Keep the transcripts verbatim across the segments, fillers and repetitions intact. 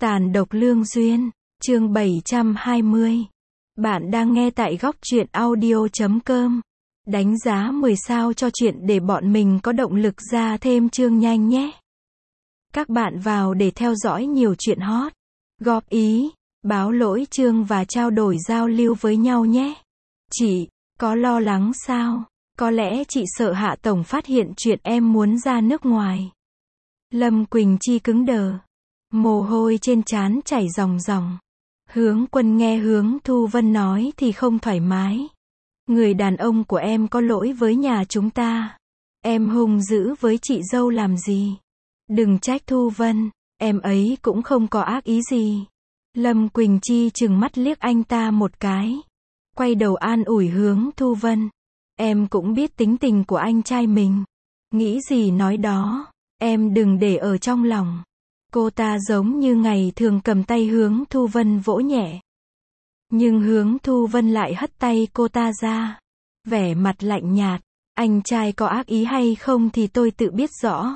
Tàn độc lương duyên, chương bảy trăm hai mươi. Bạn đang nghe tại góc truyện audio chấm com. Đánh giá mười sao cho chuyện để bọn mình có động lực ra thêm chương nhanh nhé. Các bạn vào để theo dõi nhiều chuyện hot, góp ý, báo lỗi chương và trao đổi giao lưu với nhau nhé. Chị, có lo lắng sao? Có lẽ chị sợ Hạ Tổng phát hiện chuyện em muốn ra nước ngoài. Lâm Quỳnh Chi cứng đờ. Mồ hôi trên trán chảy ròng ròng. Hướng Quân nghe Hướng Thu Vân nói thì không thoải mái. Người đàn ông của em có lỗi với nhà chúng ta. Em hung dữ với chị dâu làm gì? Đừng trách Thu Vân, em ấy cũng không có ác ý gì. Lâm Quỳnh Chi trừng mắt liếc anh ta một cái. Quay đầu an ủi Hướng Thu Vân. Em cũng biết tính tình của anh trai mình. Nghĩ gì nói đó, em đừng để ở trong lòng. Cô ta giống như ngày thường cầm tay Hướng Thu Vân vỗ nhẹ. Nhưng Hướng Thu Vân lại hất tay cô ta ra. Vẻ mặt lạnh nhạt. Anh trai có ác ý hay không thì tôi tự biết rõ.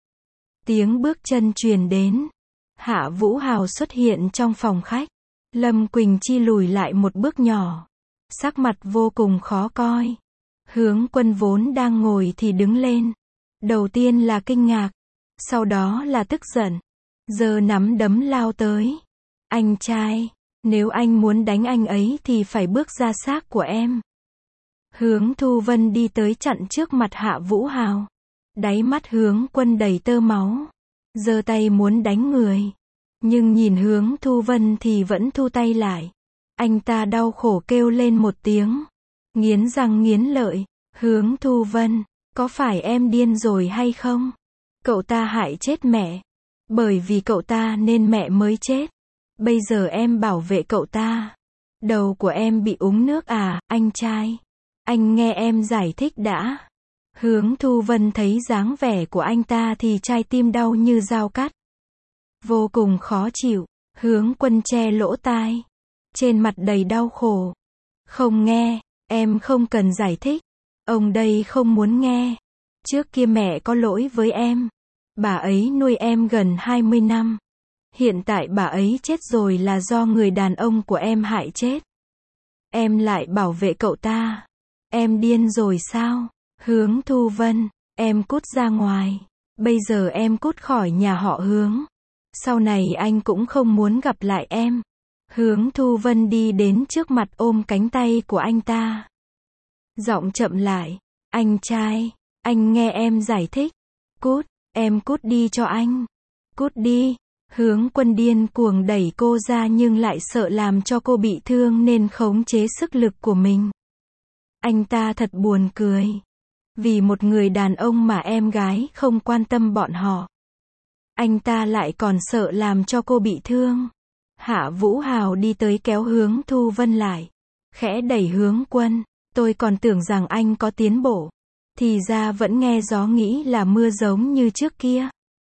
Tiếng bước chân truyền đến. Hạ Vũ Hào xuất hiện trong phòng khách. Lâm Quỳnh Chi lùi lại một bước nhỏ. Sắc mặt vô cùng khó coi. Hướng Quân vốn đang ngồi thì đứng lên. Đầu tiên là kinh ngạc. Sau đó là tức giận. Giờ nắm đấm lao tới. Anh trai, nếu anh muốn đánh anh ấy thì phải bước ra xác của em. Hướng Thu Vân đi tới chặn trước mặt Hạ Vũ Hào. Đáy mắt Hướng Quân đầy tơ máu. Giơ tay muốn đánh người. Nhưng nhìn Hướng Thu Vân thì vẫn thu tay lại. Anh ta đau khổ kêu lên một tiếng. Nghiến răng nghiến lợi. Hướng Thu Vân, có phải em điên rồi hay không? Cậu ta hại chết mẹ. Bởi vì cậu ta nên mẹ mới chết. Bây giờ em bảo vệ cậu ta. Đầu của em bị uống nước à, anh trai? Anh nghe em giải thích đã. Hướng Thu Vân thấy dáng vẻ của anh ta thì trái tim đau như dao cắt. Vô cùng khó chịu. Hướng Quân che lỗ tai. Trên mặt đầy đau khổ. Không nghe, em không cần giải thích. Ông đây không muốn nghe. Trước kia mẹ có lỗi với em. Bà ấy nuôi em gần hai mươi năm. Hiện tại bà ấy chết rồi là do người đàn ông của em hại chết. Em lại bảo vệ cậu ta. Em điên rồi sao? Hướng Thu Vân, em cút ra ngoài. Bây giờ em cút khỏi nhà họ Hướng. Sau này anh cũng không muốn gặp lại em. Hướng Thu Vân đi đến trước mặt ôm cánh tay của anh ta. Giọng chậm lại. Anh trai, anh nghe em giải thích. Cút. Em cút đi cho anh. Cút đi. Hướng Quân điên cuồng đẩy cô ra nhưng lại sợ làm cho cô bị thương nên khống chế sức lực của mình. Anh ta thật buồn cười. Vì một người đàn ông mà em gái không quan tâm bọn họ. Anh ta lại còn sợ làm cho cô bị thương. Hạ Vũ Hào đi tới kéo Hướng Thu Vân lại. Khẽ đẩy Hướng Quân. Tôi còn tưởng rằng anh có tiến bộ. Thì ra vẫn nghe gió nghĩ là mưa giống như trước kia.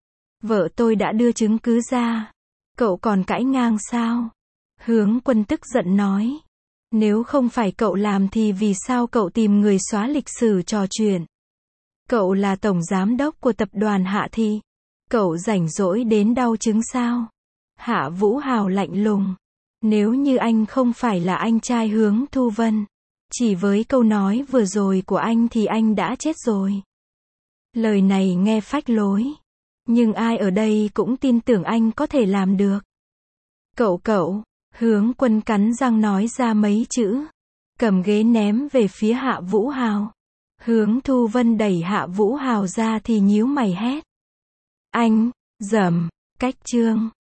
Vợ tôi đã đưa chứng cứ ra. Cậu còn cãi ngang sao? Hướng Quân tức giận nói. Nếu không phải cậu làm thì vì sao cậu tìm người xóa lịch sử trò chuyện? Cậu là tổng giám đốc của tập đoàn Hạ Thị. Cậu rảnh rỗi đến đau chứng sao? Hạ Vũ Hào lạnh lùng. Nếu như anh không phải là anh trai Hướng Thu Vân. Chỉ với câu nói vừa rồi của anh thì anh đã chết rồi. Lời này nghe phách lối. Nhưng ai ở đây cũng tin tưởng anh có thể làm được. Cậu cậu, Hướng Quân cắn răng nói ra mấy chữ. Cầm ghế ném về phía Hạ Vũ Hào. Hướng Thu Vân đẩy Hạ Vũ Hào ra thì nhíu mày hét. Anh, dầm, cách chương.